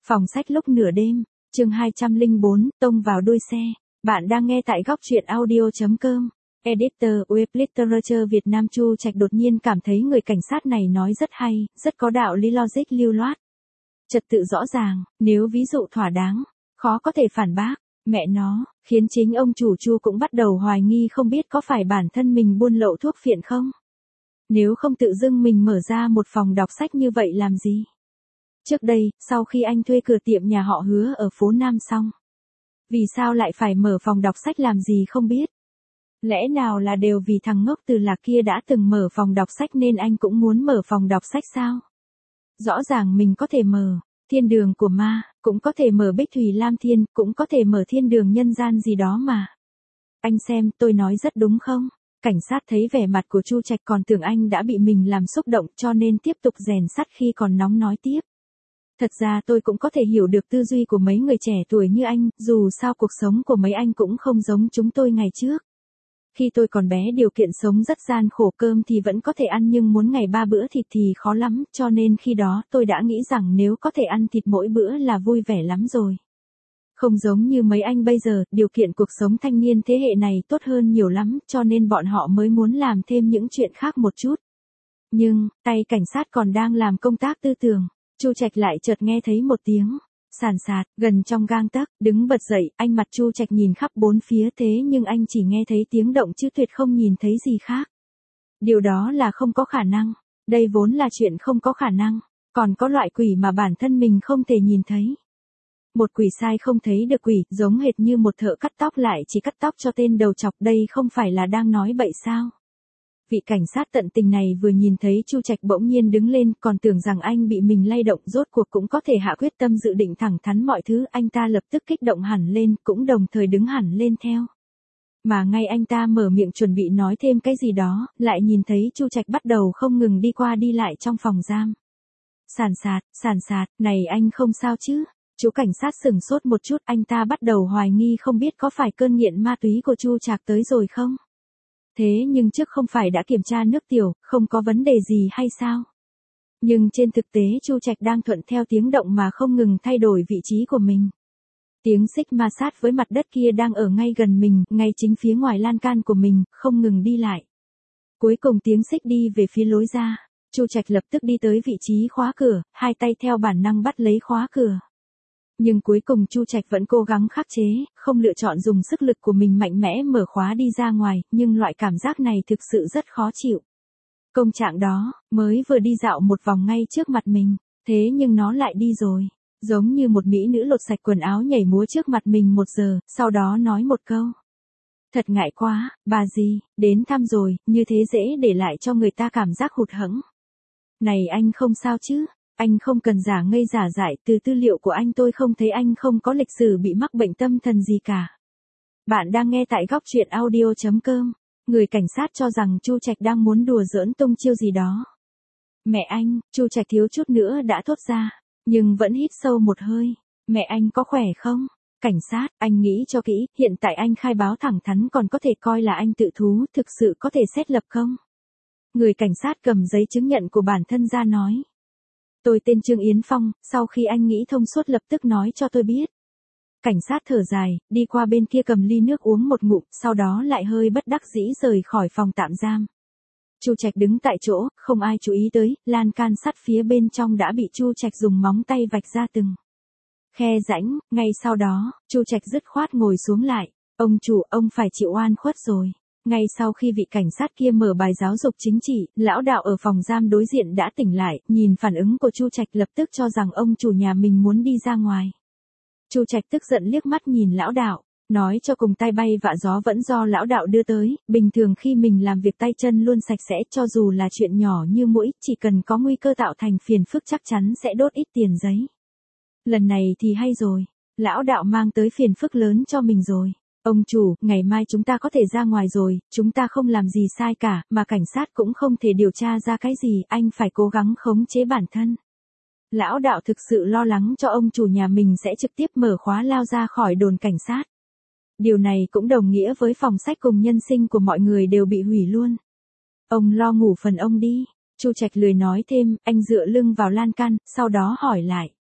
Phòng sách lúc nửa đêm, chương 204, tông vào đuôi xe. Bạn đang nghe tại góc truyện audio.com. Editor Web Literature Việt Nam Chu Trạch đột nhiên cảm thấy người cảnh sát này nói rất hay, rất có đạo lý logic lưu loát. Trật tự rõ ràng, nếu ví dụ thỏa đáng, khó có thể phản bác. Mẹ nó, khiến chính ông chủ Chu cũng bắt đầu hoài nghi không biết có phải bản thân mình buôn lậu thuốc phiện không? Nếu không tự dưng mình mở ra một phòng đọc sách như vậy làm gì? Trước đây, sau khi anh thuê cửa tiệm nhà họ Hứa ở phố Nam xong, vì sao lại phải mở phòng đọc sách làm gì không biết? Lẽ nào là đều vì thằng ngốc Từ Lạc kia đã từng mở phòng đọc sách nên anh cũng muốn mở phòng đọc sách sao? Rõ ràng mình có thể mở Thiên Đường của Ma, cũng có thể mở Bích Thủy Lam Thiên, cũng có thể mở Thiên Đường Nhân Gian gì đó mà. Anh xem, tôi nói rất đúng không? Cảnh sát thấy vẻ mặt của Chu Trạch còn tưởng anh đã bị mình làm xúc động cho nên tiếp tục rèn sắt khi còn nóng nói tiếp. Thật ra tôi cũng có thể hiểu được tư duy của mấy người trẻ tuổi như anh, dù sao cuộc sống của mấy anh cũng không giống chúng tôi ngày trước. Khi tôi còn bé điều kiện sống rất gian khổ, cơm thì vẫn có thể ăn nhưng muốn ngày 3 bữa thịt thì khó lắm, cho nên khi đó tôi đã nghĩ rằng nếu có thể ăn thịt mỗi bữa là vui vẻ lắm rồi. Không giống như mấy anh bây giờ, điều kiện cuộc sống thanh niên thế hệ này tốt hơn nhiều lắm, cho nên bọn họ mới muốn làm thêm những chuyện khác một chút. Nhưng, tay cảnh sát còn đang làm công tác tư tưởng. Chu Trạch lại chợt nghe thấy một tiếng sàn sạt gần trong gang tấc, đứng bật dậy, anh mặt Chu Trạch nhìn khắp bốn phía thế nhưng anh chỉ nghe thấy tiếng động chứ tuyệt không nhìn thấy gì khác. Điều đó là không có khả năng, đây vốn là chuyện không có khả năng, còn có loại quỷ mà bản thân mình không thể nhìn thấy. Một quỷ sai không thấy được quỷ, giống hệt như một thợ cắt tóc lại chỉ cắt tóc cho tên đầu chọc, đây không phải là đang nói bậy sao? Vị cảnh sát tận tình này vừa nhìn thấy Chu Trạch bỗng nhiên đứng lên, còn tưởng rằng anh bị mình lay động, rốt cuộc cũng có thể hạ quyết tâm dự định thẳng thắn mọi thứ, anh ta lập tức kích động hẳn lên, cũng đồng thời đứng hẳn lên theo. Mà ngay anh ta mở miệng chuẩn bị nói thêm cái gì đó, lại nhìn thấy Chu Trạch bắt đầu không ngừng đi qua đi lại trong phòng giam. Sàn sạt, này anh không sao chứ? Chú cảnh sát sửng sốt một chút, anh ta bắt đầu hoài nghi không biết có phải cơn nghiện ma túy của Chu Trạch tới rồi không? Thế nhưng trước không phải đã kiểm tra nước tiểu, không có vấn đề gì hay sao? Nhưng trên thực tế Chu Trạch đang thuận theo tiếng động mà không ngừng thay đổi vị trí của mình. Tiếng xích ma sát với mặt đất kia đang ở ngay gần mình, ngay chính phía ngoài lan can của mình, không ngừng đi lại. Cuối cùng tiếng xích đi về phía lối ra, Chu Trạch lập tức đi tới vị trí khóa cửa, hai tay theo bản năng bắt lấy khóa cửa. Nhưng cuối cùng Chu Trạch vẫn cố gắng khắc chế, không lựa chọn dùng sức lực của mình mạnh mẽ mở khóa đi ra ngoài, nhưng loại cảm giác này thực sự rất khó chịu. Công trạng đó, mới vừa đi dạo một vòng ngay trước mặt mình, thế nhưng nó lại đi rồi. Giống như một mỹ nữ lột sạch quần áo nhảy múa trước mặt mình 1 giờ, sau đó nói một câu. Thật ngại quá, bà gì, đến thăm rồi, như thế dễ để lại cho người ta cảm giác hụt hẫng. Này anh không sao chứ? Anh không cần giả ngây giả dại, từ tư liệu của anh tôi không thấy anh không có lịch sử bị mắc bệnh tâm thần gì cả. Bạn đang nghe tại góc truyện audio.com. Người cảnh sát cho rằng Chu Trạch đang muốn đùa giỡn tung chiêu gì đó. Mẹ anh, Chu Trạch thiếu chút nữa đã thốt ra, nhưng vẫn hít sâu một hơi. Mẹ anh có khỏe không? Cảnh sát, anh nghĩ cho kỹ, hiện tại anh khai báo thẳng thắn còn có thể coi là anh tự thú, thực sự có thể xét lập không? Người cảnh sát cầm giấy chứng nhận của bản thân ra nói. Tôi tên Trương Yến Phong, sau khi anh nghĩ thông suốt lập tức nói cho tôi biết. Cảnh sát thở dài, đi qua bên kia cầm ly nước uống một ngụm, sau đó lại hơi bất đắc dĩ rời khỏi phòng tạm giam. Chu Trạch đứng tại chỗ, không ai chú ý tới, lan can sắt phía bên trong đã bị Chu Trạch dùng móng tay vạch ra từng khe rãnh, ngay sau đó, Chu Trạch dứt khoát ngồi xuống lại. Ông chủ, ông phải chịu oan khuất rồi. Ngay sau khi vị cảnh sát kia mở bài giáo dục chính trị, lão đạo ở phòng giam đối diện đã tỉnh lại, nhìn phản ứng của Chu Trạch lập tức cho rằng ông chủ nhà mình muốn đi ra ngoài. Chu Trạch tức giận liếc mắt nhìn lão đạo, nói cho cùng tai bay vạ gió vẫn do lão đạo đưa tới, bình thường khi mình làm việc tay chân luôn sạch sẽ, cho dù là chuyện nhỏ như mũi, chỉ cần có nguy cơ tạo thành phiền phức chắc chắn sẽ đốt ít tiền giấy. Lần này thì hay rồi, lão đạo mang tới phiền phức lớn cho mình rồi. Ông chủ, ngày mai chúng ta có thể ra ngoài rồi, chúng ta không làm gì sai cả, mà cảnh sát cũng không thể điều tra ra cái gì, anh phải cố gắng khống chế bản thân. Lão đạo thực sự lo lắng cho ông chủ nhà mình sẽ trực tiếp mở khóa lao ra khỏi đồn cảnh sát. Điều này cũng đồng nghĩa với phòng sách cùng nhân sinh của mọi người đều bị hủy luôn. Ông lo ngủ phần ông đi. Chu Trạch lười nói thêm, anh dựa lưng vào lan can, sau đó hỏi lại.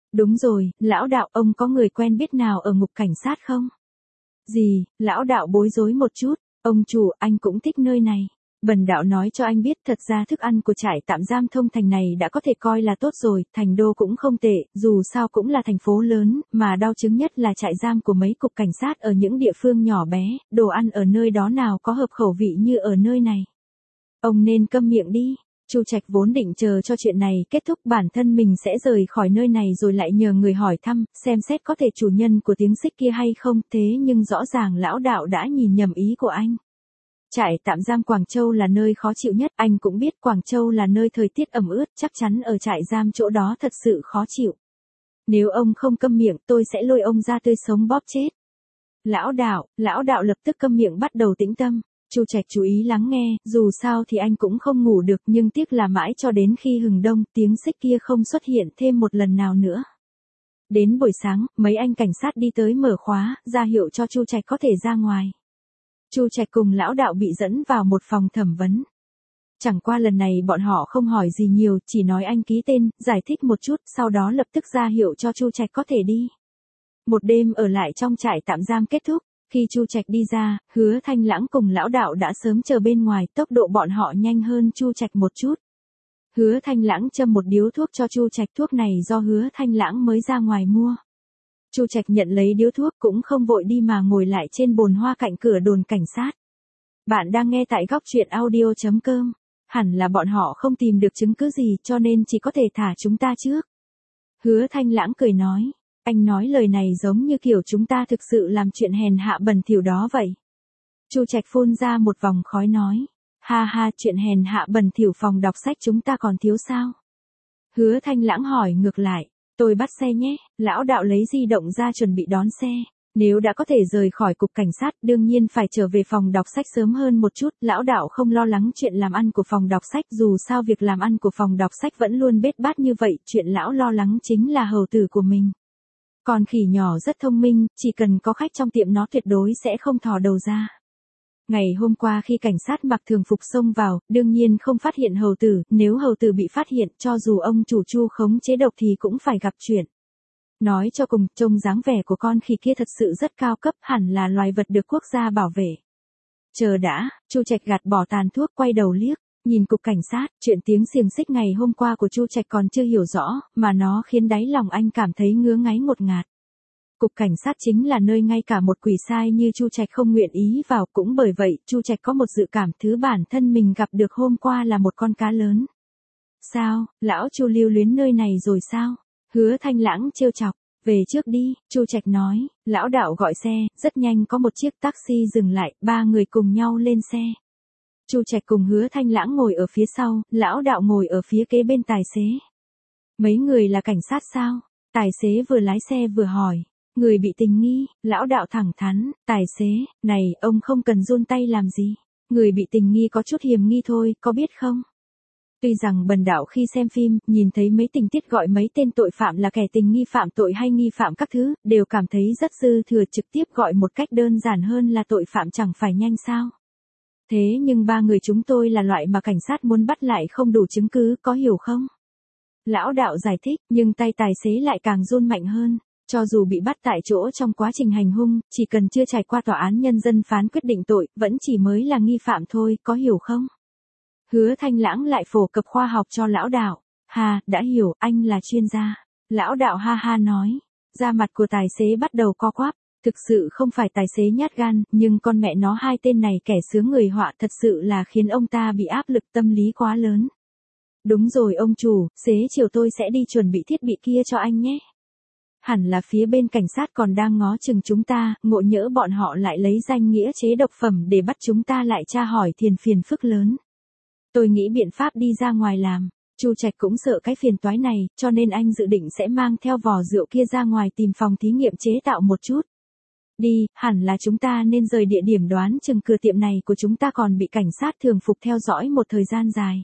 Đúng rồi, lão đạo, ông có người quen biết nào ở ngục cảnh sát không? Gì, lão đạo bối rối một chút, ông chủ, anh cũng thích nơi này. Bần đạo nói cho anh biết, thật ra thức ăn của trại tạm giam Thông Thành này đã có thể coi là tốt rồi, thành đô cũng không tệ, dù sao cũng là thành phố lớn, mà đau chứng nhất là trại giam của mấy cục cảnh sát ở những địa phương nhỏ bé, đồ ăn ở nơi đó nào có hợp khẩu vị như ở nơi này. Ông nên câm miệng đi. Chu Trạch vốn định chờ cho chuyện này kết thúc bản thân mình sẽ rời khỏi nơi này rồi lại nhờ người hỏi thăm, xem xét có thể chủ nhân của tiếng xích kia hay không, thế nhưng rõ ràng lão đạo đã nhìn nhầm ý của anh. Trại tạm giam Quảng Châu là nơi khó chịu nhất, anh cũng biết Quảng Châu là nơi thời tiết ẩm ướt, chắc chắn ở trại giam chỗ đó thật sự khó chịu. Nếu ông không câm miệng tôi sẽ lôi ông ra tươi sống bóp chết. Lão đạo lập tức câm miệng bắt đầu tĩnh tâm. Chu Trạch chú ý lắng nghe, dù sao thì anh cũng không ngủ được nhưng tiếc là mãi cho đến khi hừng đông tiếng xích kia không xuất hiện thêm một lần nào nữa. Đến buổi sáng, mấy anh cảnh sát đi tới mở khóa, ra hiệu cho Chu Trạch có thể ra ngoài. Chu Trạch cùng lão đạo bị dẫn vào một phòng thẩm vấn. Chẳng qua lần này bọn họ không hỏi gì nhiều, chỉ nói anh ký tên, giải thích một chút, sau đó lập tức ra hiệu cho Chu Trạch có thể đi. Một đêm ở lại trong trại tạm giam kết thúc. Khi Chu Trạch đi ra, Hứa Thanh Lãng cùng lão đạo đã sớm chờ bên ngoài, tốc độ bọn họ nhanh hơn Chu Trạch một chút. Hứa Thanh Lãng châm một điếu thuốc cho Chu Trạch, thuốc này do Hứa Thanh Lãng mới ra ngoài mua. Chu Trạch nhận lấy điếu thuốc cũng không vội đi mà ngồi lại trên bồn hoa cạnh cửa đồn cảnh sát. Bạn đang nghe tại góc truyện audio.com. Hẳn là bọn họ không tìm được chứng cứ gì cho nên chỉ có thể thả chúng ta trước. Hứa Thanh Lãng cười nói. Anh nói lời này giống như kiểu chúng ta thực sự làm chuyện hèn hạ bẩn thỉu đó vậy. Chu Trạch phun ra một vòng khói nói. Ha ha, chuyện hèn hạ bẩn thỉu phòng đọc sách chúng ta còn thiếu sao? Hứa Thanh Lãng hỏi ngược lại. Tôi bắt xe nhé, lão đạo lấy di động ra chuẩn bị đón xe. Nếu đã có thể rời khỏi cục cảnh sát đương nhiên phải trở về phòng đọc sách sớm hơn một chút. Lão đạo không lo lắng chuyện làm ăn của phòng đọc sách, dù sao việc làm ăn của phòng đọc sách vẫn luôn bết bát như vậy. Chuyện lão lo lắng chính là hầu tử của mình. Con khỉ nhỏ rất thông minh, chỉ cần có khách trong tiệm nó tuyệt đối sẽ không thò đầu ra. Ngày hôm qua khi cảnh sát mặc thường phục xông vào, đương nhiên không phát hiện hầu tử, nếu hầu tử bị phát hiện cho dù ông chủ Chu khống chế độc thì cũng phải gặp chuyện. Nói cho cùng, trông dáng vẻ của con khỉ kia thật sự rất cao cấp, hẳn là loài vật được quốc gia bảo vệ. Chờ đã, Chu Trạch gạt bỏ tàn thuốc quay đầu liếc. Nhìn cục cảnh sát, chuyện tiếng xiềng xích ngày hôm qua của Chu Trạch còn chưa hiểu rõ, mà nó khiến đáy lòng anh cảm thấy ngứa ngáy ngột ngạt. Cục cảnh sát chính là nơi ngay cả một quỷ sai như Chu Trạch không nguyện ý vào, cũng bởi vậy, Chu Trạch có một dự cảm thứ bản thân mình gặp được hôm qua là một con cá lớn. Sao, lão Chu lưu luyến nơi này rồi sao? Hứa Thanh Lãng trêu chọc. Về trước đi, Chu Trạch nói, lão đạo gọi xe, rất nhanh có một chiếc taxi dừng lại, ba người cùng nhau lên xe. Chu Trạch cùng Hứa Thanh Lãng ngồi ở phía sau, lão đạo ngồi ở phía kế bên tài xế. Mấy người là cảnh sát sao? Tài xế vừa lái xe vừa hỏi. Người bị tình nghi, lão đạo thẳng thắn, tài xế, này, ông không cần run tay làm gì. Người bị tình nghi có chút hiềm nghi thôi, có biết không? Tuy rằng bần đạo khi xem phim, nhìn thấy mấy tình tiết gọi mấy tên tội phạm là kẻ tình nghi phạm tội hay nghi phạm các thứ, đều cảm thấy rất dư thừa, trực tiếp gọi một cách đơn giản hơn là tội phạm chẳng phải nhanh sao? Thế nhưng ba người chúng tôi là loại mà cảnh sát muốn bắt lại không đủ chứng cứ, có hiểu không? Lão đạo giải thích, nhưng tay tài xế lại càng run mạnh hơn. Cho dù bị bắt tại chỗ trong quá trình hành hung, chỉ cần chưa trải qua tòa án nhân dân phán quyết định tội, vẫn chỉ mới là nghi phạm thôi, có hiểu không? Hứa Thanh Lãng lại phổ cập khoa học cho lão đạo. Hà, đã hiểu, anh là chuyên gia. Lão đạo ha ha nói. Da mặt của tài xế bắt đầu co quắp. Thực sự không phải tài xế nhát gan, nhưng con mẹ nó hai tên này kẻ sướng người họa thật sự là khiến ông ta bị áp lực tâm lý quá lớn. Đúng rồi ông chủ, xế chiều tôi sẽ đi chuẩn bị thiết bị kia cho anh nhé. Hẳn là phía bên cảnh sát còn đang ngó chừng chúng ta, ngộ nhỡ bọn họ lại lấy danh nghĩa chế độc phẩm để bắt chúng ta lại tra hỏi thiền phiền phức lớn. Tôi nghĩ biện pháp đi ra ngoài làm. Chu Trạch cũng sợ cái phiền toái này, cho nên anh dự định sẽ mang theo vò rượu kia ra ngoài tìm phòng thí nghiệm chế tạo một chút. Đi, hẳn là chúng ta nên rời địa điểm, đoán chừng cửa tiệm này của chúng ta còn bị cảnh sát thường phục theo dõi một thời gian dài.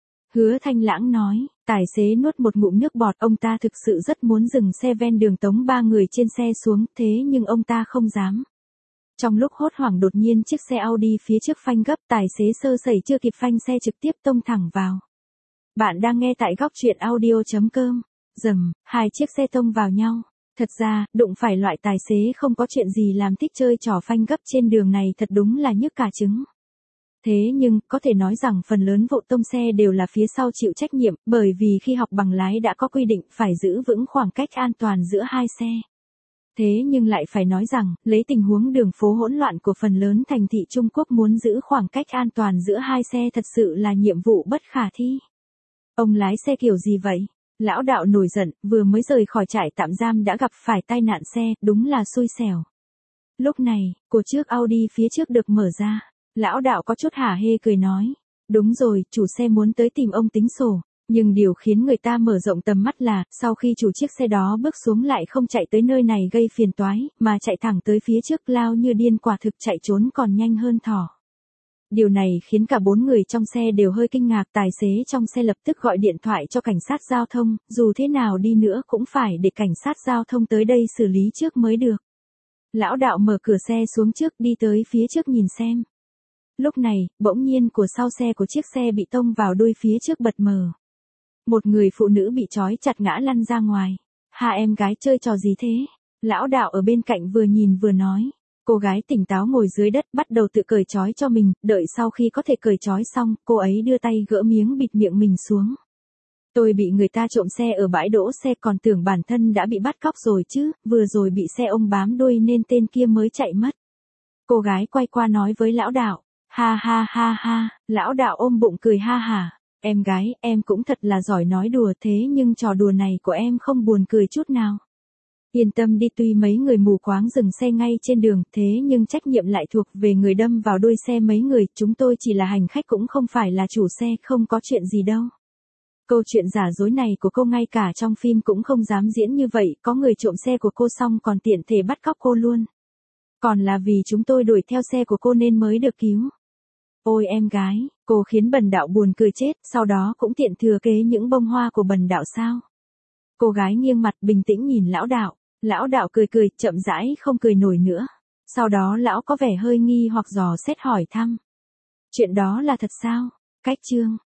Hứa Thanh Lãng nói, tài xế nuốt một ngụm nước bọt, ông ta thực sự rất muốn dừng xe ven đường tống ba người trên xe xuống, thế nhưng ông ta không dám. Trong lúc hốt hoảng đột nhiên chiếc xe Audi phía trước phanh gấp, tài xế sơ sẩy chưa kịp phanh xe trực tiếp tông thẳng vào. Bạn đang nghe tại góc truyện audio.com. Rầm, hai chiếc xe tông vào nhau. Thật ra, đụng phải loại tài xế không có chuyện gì làm thích chơi trò phanh gấp trên đường này thật đúng là nhức cả trứng. Thế nhưng, có thể nói rằng phần lớn vụ tông xe đều là phía sau chịu trách nhiệm, bởi vì khi học bằng lái đã có quy định phải giữ vững khoảng cách an toàn giữa hai xe. Thế nhưng lại phải nói rằng, lấy tình huống đường phố hỗn loạn của phần lớn thành thị Trung Quốc muốn giữ khoảng cách an toàn giữa hai xe thật sự là nhiệm vụ bất khả thi. Ông lái xe kiểu gì vậy? Lão đạo nổi giận, vừa mới rời khỏi trại tạm giam đã gặp phải tai nạn xe, đúng là xui xẻo. Lúc này, của chiếc Audi phía trước được mở ra. Lão đạo có chút hả hê cười nói. Đúng rồi, chủ xe muốn tới tìm ông tính sổ. Nhưng điều khiến người ta mở rộng tầm mắt là, sau khi chủ chiếc xe đó bước xuống lại không chạy tới nơi này gây phiền toái, mà chạy thẳng tới phía trước lao như điên, quả thực chạy trốn còn nhanh hơn thỏ. Điều này khiến cả 4 người trong xe đều hơi kinh ngạc, tài xế trong xe lập tức gọi điện thoại cho cảnh sát giao thông, dù thế nào đi nữa cũng phải để cảnh sát giao thông tới đây xử lý trước mới được. Lão đạo mở cửa xe xuống trước đi tới phía trước nhìn xem. Lúc này, bỗng nhiên của sau xe của chiếc xe bị tông vào đuôi phía trước bật mờ. Một người phụ nữ bị trói chặt ngã lăn ra ngoài. Hà em gái chơi trò gì thế? Lão đạo ở bên cạnh vừa nhìn vừa nói. Cô gái tỉnh táo ngồi dưới đất bắt đầu tự cởi trói cho mình, đợi sau khi có thể cởi trói xong, cô ấy đưa tay gỡ miếng bịt miệng mình xuống. Tôi bị người ta trộm xe ở bãi đỗ xe còn tưởng bản thân đã bị bắt cóc rồi chứ, vừa rồi bị xe ông bám đuôi nên tên kia mới chạy mất. Cô gái quay qua nói với lão đạo. Ha ha ha ha, lão đạo ôm bụng cười ha hả. Em gái, em cũng thật là giỏi nói đùa, thế nhưng trò đùa này của em không buồn cười chút nào. Yên tâm đi, tuy mấy người mù quáng dừng xe ngay trên đường, thế nhưng trách nhiệm lại thuộc về người đâm vào đuôi xe mấy người, chúng tôi chỉ là hành khách cũng không phải là chủ xe, không có chuyện gì đâu. Câu chuyện giả dối này của cô ngay cả trong phim cũng không dám diễn như vậy, có người trộm xe của cô xong còn tiện thể bắt cóc cô luôn. Còn là vì chúng tôi đuổi theo xe của cô nên mới được cứu. Ôi em gái, cô khiến bần đạo buồn cười chết, sau đó cũng tiện thừa kế những bông hoa của bần đạo sao? Cô gái nghiêng mặt bình tĩnh nhìn lão đạo cười cười, chậm rãi không cười nổi nữa. Sau đó lão có vẻ hơi nghi hoặc dò xét hỏi thăm. Chuyện đó là thật sao? Cách chương